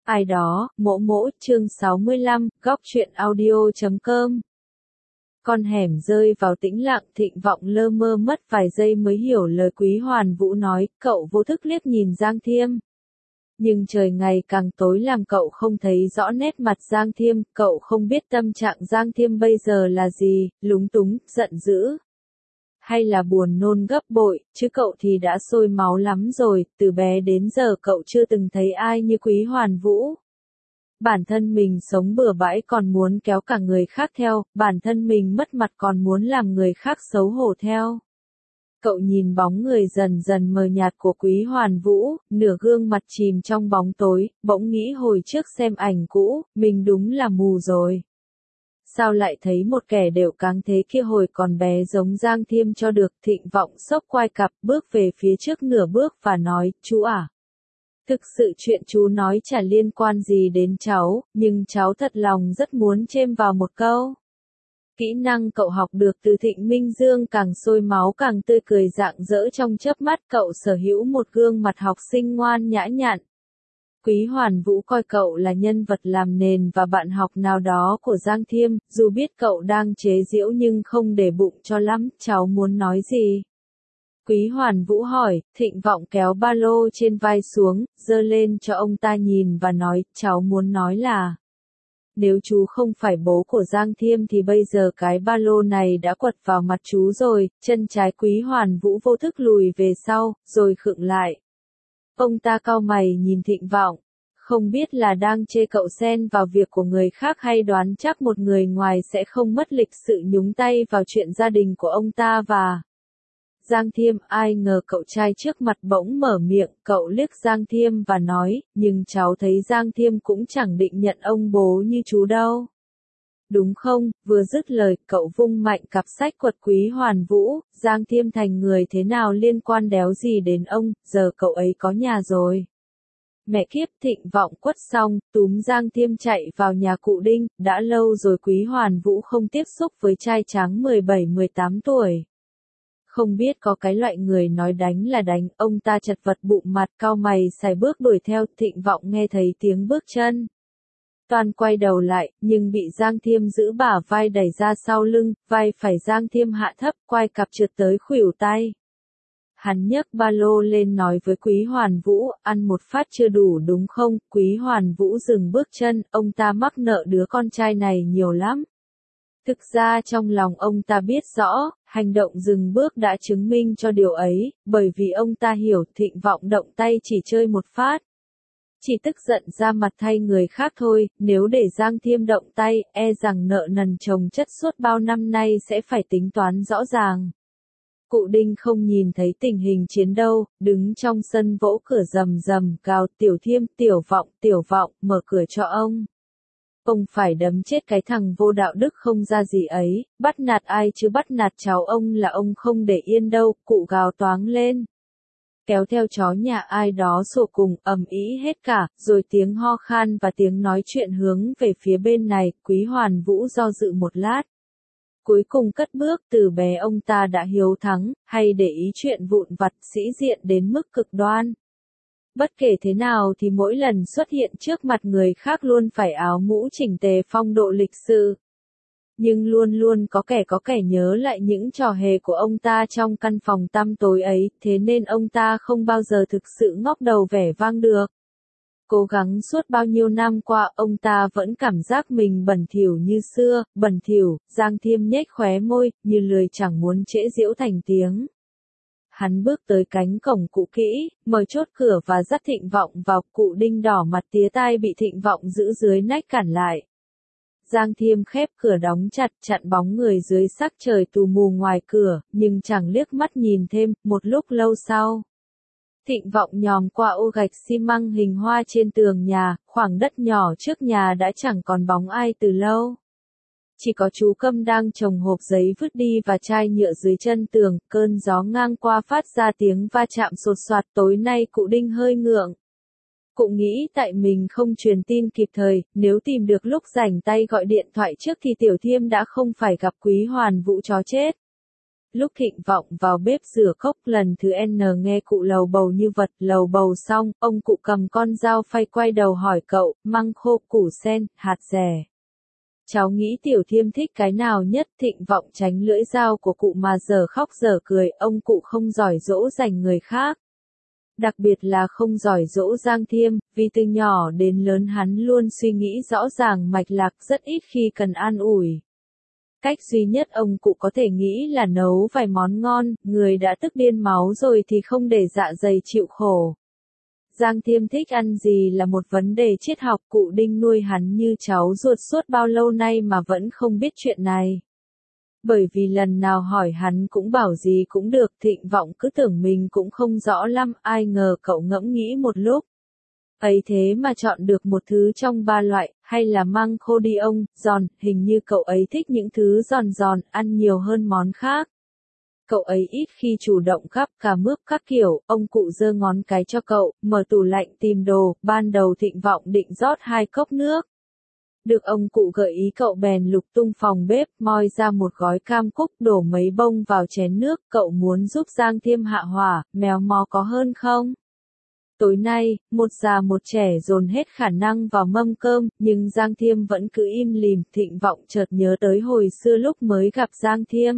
Ai đó, mỗ mỗ, chương 65, góc truyện audio.com. Con hẻm rơi vào tĩnh lặng, Thịnh Vọng lơ mơ mất vài giây mới hiểu lời Quý Hoàn Vũ nói, cậu vô thức liếc nhìn Giang Thiêm. Nhưng trời ngày càng tối làm cậu không thấy rõ nét mặt Giang Thiêm, cậu không biết tâm trạng Giang Thiêm bây giờ là gì, lúng túng, giận dữ. Hay là buồn nôn gấp bội, chứ cậu thì đã sôi máu lắm rồi, từ bé đến giờ cậu chưa từng thấy ai như Quý Hoàn Vũ. Bản thân mình sống bừa bãi còn muốn kéo cả người khác theo, bản thân mình mất mặt còn muốn làm người khác xấu hổ theo. Cậu nhìn bóng người dần dần mờ nhạt của Quý Hoàn Vũ, nửa gương mặt chìm trong bóng tối, bỗng nghĩ hồi trước xem ảnh cũ, mình đúng là mù rồi. Sao lại thấy một kẻ đều cáng thế kia hồi còn bé giống Giang Thiêm cho được. Thịnh Vọng xốc quai cặp bước về phía trước nửa bước và nói, chú à. Thực sự chuyện chú nói chả liên quan gì đến cháu, nhưng cháu thật lòng rất muốn chêm vào một câu. Kỹ năng cậu học được từ Thịnh Minh Dương càng sôi máu càng tươi cười rạng rỡ trong chớp mắt, cậu sở hữu một gương mặt học sinh ngoan nhã nhặn. Quý Hoàn Vũ coi cậu là nhân vật làm nền và bạn học nào đó của Giang Thiêm, dù biết cậu đang chế giễu nhưng không để bụng cho lắm, cháu muốn nói gì? Quý Hoàn Vũ hỏi, Thịnh Vọng kéo ba lô trên vai xuống, giơ lên cho ông ta nhìn và nói, cháu muốn nói là, nếu chú không phải bố của Giang Thiêm thì bây giờ cái ba lô này đã quật vào mặt chú rồi. Chân trái Quý Hoàn Vũ vô thức lùi về sau, rồi khựng lại. Ông ta cau mày nhìn Thịnh Vọng, không biết là đang chê cậu xen vào việc của người khác hay đoán chắc một người ngoài sẽ không mất lịch sự nhúng tay vào chuyện gia đình của ông ta và Giang Thiêm. Ai ngờ cậu trai trước mặt bỗng mở miệng, cậu liếc Giang Thiêm và nói, nhưng cháu thấy Giang Thiêm cũng chẳng định nhận ông bố như chú đâu. Đúng không? Vừa dứt lời, cậu vung mạnh cặp sách quật Quý Hoàn Vũ, Giang Thiêm thành người thế nào liên quan đéo gì đến ông, giờ cậu ấy có nhà rồi. Mẹ kiếp. Thịnh Vọng quất xong, túm Giang Thiêm chạy vào nhà cụ Đinh, đã lâu rồi Quý Hoàn Vũ không tiếp xúc với trai tráng 17-18 tuổi. Không biết có cái loại người nói đánh là đánh, ông ta chật vật bụng mặt cau mày sải bước đuổi theo. Thịnh Vọng nghe thấy tiếng bước chân. Toàn quay đầu lại, nhưng bị Giang Thiêm giữ bả vai đẩy ra sau lưng, vai phải Giang Thiêm hạ thấp, quai cặp trượt tới khuỷu tay. Hắn nhấc ba lô lên nói với Quý Hoàn Vũ, ăn một phát chưa đủ đúng không? Quý Hoàn Vũ dừng bước chân, ông ta mắc nợ đứa con trai này nhiều lắm. Thực ra trong lòng ông ta biết rõ, hành động dừng bước đã chứng minh cho điều ấy, bởi vì ông ta hiểu Thịnh Vọng động tay chỉ chơi một phát. Chỉ tức giận ra mặt thay người khác thôi, nếu để Giang Thiêm động tay, e rằng nợ nần chồng chất suốt bao năm nay sẽ phải tính toán rõ ràng. Cụ Đinh không nhìn thấy tình hình chiến đâu, đứng trong sân vỗ cửa rầm rầm, gào, Tiểu Thiêm, Tiểu Vọng, mở cửa cho ông. Ông phải đấm chết cái thằng vô đạo đức không ra gì ấy, bắt nạt ai chứ bắt nạt cháu ông là ông không để yên đâu, cụ gào toáng lên. Kéo theo chó nhà ai đó sổ cùng, ầm ĩ hết cả, rồi tiếng ho khan và tiếng nói chuyện hướng về phía bên này. Quý Hoàn Vũ do dự một lát. Cuối cùng cất bước. Từ bé ông ta đã hiếu thắng, hay để ý chuyện vụn vặt, sĩ diện đến mức cực đoan. Bất kể thế nào thì mỗi lần xuất hiện trước mặt người khác luôn phải áo mũ chỉnh tề phong độ lịch sự. Nhưng luôn luôn có kẻ nhớ lại những trò hề của ông ta trong căn phòng tăm tối ấy, thế nên ông ta không bao giờ thực sự ngóc đầu vẻ vang được. Cố gắng suốt bao nhiêu năm qua, ông ta vẫn cảm giác mình bẩn thỉu như xưa. Bẩn thỉu. Giang Thiêm nhếch khóe môi, như lười chẳng muốn trễ giễu thành tiếng. Hắn bước tới cánh cổng cũ kỹ, mở chốt cửa và dắt Thịnh Vọng vào. Cụ Đinh đỏ mặt tía tai bị Thịnh Vọng giữ dưới nách cản lại. Giang Thiêm khép cửa đóng chặt, chặn bóng người dưới sắc trời tù mù ngoài cửa, nhưng chẳng liếc mắt nhìn thêm. Một lúc lâu sau, Thịnh Vọng nhòm qua ô gạch xi măng hình hoa trên tường nhà, khoảng đất nhỏ trước nhà đã chẳng còn bóng ai từ lâu. Chỉ có chú Câm đang trồng hộp giấy vứt đi và chai nhựa dưới chân tường. Cơn gió ngang qua phát ra tiếng va chạm sột soạt. Tối nay cụ Đinh hơi ngượng. Cụ nghĩ tại mình không truyền tin kịp thời, nếu tìm được lúc rảnh tay gọi điện thoại trước thì Tiểu Thiêm đã không phải gặp Quý Hoàn Vũ chó chết. Lúc Thịnh Vọng vào bếp rửa cốc lần thứ N nghe cụ lầu bầu như vật, lầu bầu xong, ông cụ cầm con dao phay quay đầu hỏi cậu, măng khô, củ sen, hạt dẻ. Cháu nghĩ Tiểu Thiêm thích cái nào nhất? Thịnh Vọng tránh lưỡi dao của cụ mà dở khóc dở cười, ông cụ không giỏi dỗ dành người khác. Đặc biệt là không giỏi dỗ Giang Thiêm, vì từ nhỏ đến lớn hắn luôn suy nghĩ rõ ràng mạch lạc, rất ít khi cần an ủi. Cách duy nhất ông cụ có thể nghĩ là nấu vài món ngon, người đã tức điên máu rồi thì không để dạ dày chịu khổ. Giang Thiêm thích ăn gì là một vấn đề triết học, cụ Đinh nuôi hắn như cháu ruột suốt bao lâu nay mà vẫn không biết chuyện này. Bởi vì lần nào hỏi hắn cũng bảo gì cũng được, Thịnh Vọng cứ tưởng mình cũng không rõ lắm, ai ngờ cậu ngẫm nghĩ một lúc. Ấy thế mà chọn được một thứ trong ba loại, hay là măng khô đi ông, giòn, hình như cậu ấy thích những thứ giòn giòn, ăn nhiều hơn món khác. Cậu ấy ít khi chủ động gắp cà mướp các kiểu, ông cụ giơ ngón cái cho cậu, mở tủ lạnh tìm đồ, ban đầu Thịnh Vọng định rót 2 cốc nước. Được ông cụ gợi ý cậu bèn lục tung phòng bếp, moi ra một gói cam cúc, đổ mấy bông vào chén nước, cậu muốn giúp Giang Thiêm hạ hỏa, mèo mò có hơn không? Tối nay, một già một trẻ dồn hết khả năng vào mâm cơm, nhưng Giang Thiêm vẫn cứ im lìm. Thịnh Vọng chợt nhớ tới hồi xưa lúc mới gặp Giang Thiêm.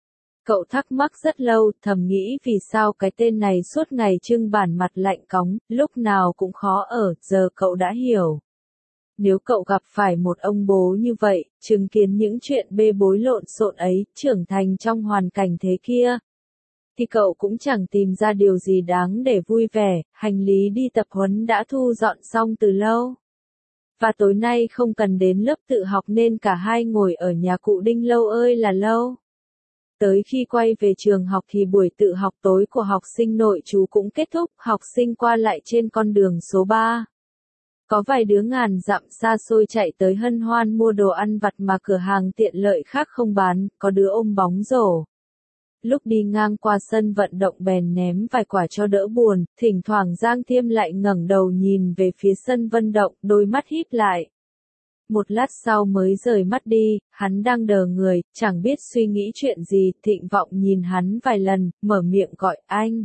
Cậu thắc mắc rất lâu, thầm nghĩ vì sao cái tên này suốt ngày trưng bản mặt lạnh cóng, lúc nào cũng khó ở, giờ cậu đã hiểu. Nếu cậu gặp phải một ông bố như vậy, chứng kiến những chuyện bê bối lộn xộn ấy, trưởng thành trong hoàn cảnh thế kia, thì cậu cũng chẳng tìm ra điều gì đáng để vui vẻ, hành lý đi tập huấn đã thu dọn xong từ lâu. Và tối nay không cần đến lớp tự học nên cả hai ngồi ở nhà cụ Đinh lâu ơi là lâu. Tới khi quay về trường học thì buổi tự học tối của học sinh nội trú cũng kết thúc, học sinh qua lại trên con đường số 3. Có vài đứa ngàn dặm xa xôi chạy tới hân hoan mua đồ ăn vặt mà cửa hàng tiện lợi khác không bán, có đứa ôm bóng rổ. Lúc đi ngang qua sân vận động bèn ném vài quả cho đỡ buồn, thỉnh thoảng Giang Thiêm lại ngẩng đầu nhìn về phía sân vận động, đôi mắt híp lại. Một lát sau mới rời mắt đi, hắn đang đờ người, chẳng biết suy nghĩ chuyện gì, Thịnh Vọng nhìn hắn vài lần, mở miệng gọi anh.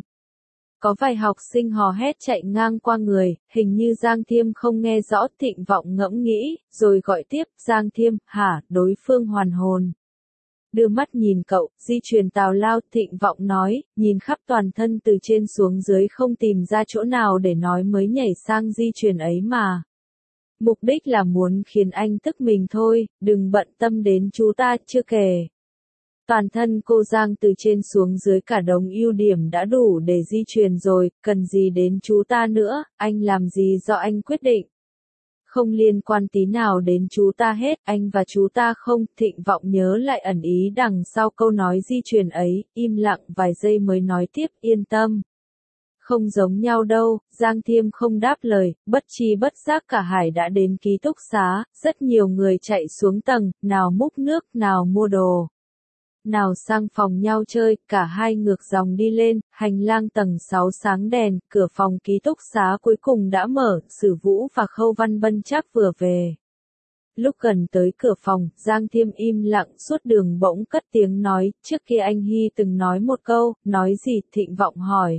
Có vài học sinh hò hét chạy ngang qua người, hình như Giang Thiêm không nghe rõ, Thịnh Vọng ngẫm nghĩ, rồi gọi tiếp, Giang Thiêm, hả, đối phương hoàn hồn. Đưa mắt nhìn cậu, di truyền tào lao, Thịnh Vọng nói, nhìn khắp toàn thân từ trên xuống dưới không tìm ra chỗ nào để nói mới nhảy sang di truyền ấy mà. Mục đích là muốn khiến anh tức mình thôi, đừng bận tâm đến chú ta, chưa kể. Toàn thân cô Giang từ trên xuống dưới cả đống ưu điểm đã đủ để di truyền rồi, cần gì đến chú ta nữa, anh làm gì do anh quyết định. Không liên quan tí nào đến chú ta hết, anh và chú ta không. Thịnh Vọng nhớ lại ẩn ý đằng sau câu nói di truyền ấy, im lặng vài giây mới nói tiếp, yên tâm. Không giống nhau đâu, Giang Thiêm không đáp lời, bất chi bất giác cả hải đã đến ký túc xá, rất nhiều người chạy xuống tầng, nào múc nước, nào mua đồ. Nào sang phòng nhau chơi, cả hai ngược dòng đi lên, hành lang tầng 6 sáng đèn, cửa phòng ký túc xá cuối cùng đã mở, Sử Vũ và Khâu Văn Bân chắc vừa về. Lúc gần tới cửa phòng, Giang Thiêm im lặng suốt đường bỗng cất tiếng nói, trước kia anh Hy từng nói một câu, nói gì? Thịnh Vọng hỏi.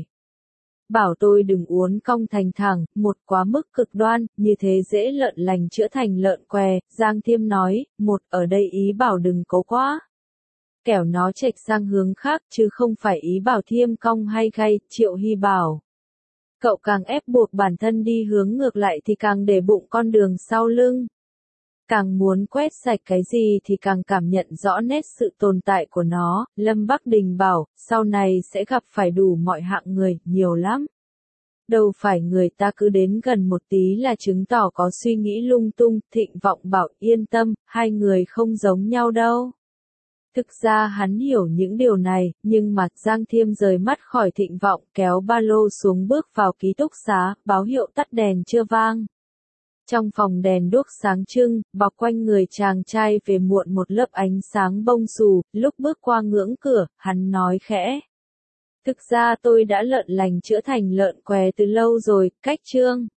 Bảo tôi đừng uốn cong thành thẳng, một quá mức cực đoan, như thế dễ lợn lành chữa thành lợn què, Giang Thiêm nói, một ở đây ý bảo đừng cố quá. Kẻo nó chệch sang hướng khác chứ không phải ý bảo Thiêm cong hay gay, Triệu Hy bảo. Cậu càng ép buộc bản thân đi hướng ngược lại thì càng để bụng con đường sau lưng. Càng muốn quét sạch cái gì thì càng cảm nhận rõ nét sự tồn tại của nó, Lâm Bắc Đình bảo, sau này sẽ gặp phải đủ mọi hạng người, nhiều lắm. Đâu phải người ta cứ đến gần một tí là chứng tỏ có suy nghĩ lung tung, Thịnh Vọng bảo yên tâm, hai người không giống nhau đâu. Thực ra hắn hiểu những điều này, nhưng mà Giang Thiêm rời mắt khỏi Thịnh Vọng, kéo ba lô xuống bước vào ký túc xá, báo hiệu tắt đèn chưa vang. Trong phòng đèn đuốc sáng trưng, bọc quanh người chàng trai về muộn một lớp ánh sáng bông xù, lúc bước qua ngưỡng cửa, hắn nói khẽ. Thực ra tôi đã lợn lành chữa thành lợn què từ lâu rồi, cách chương.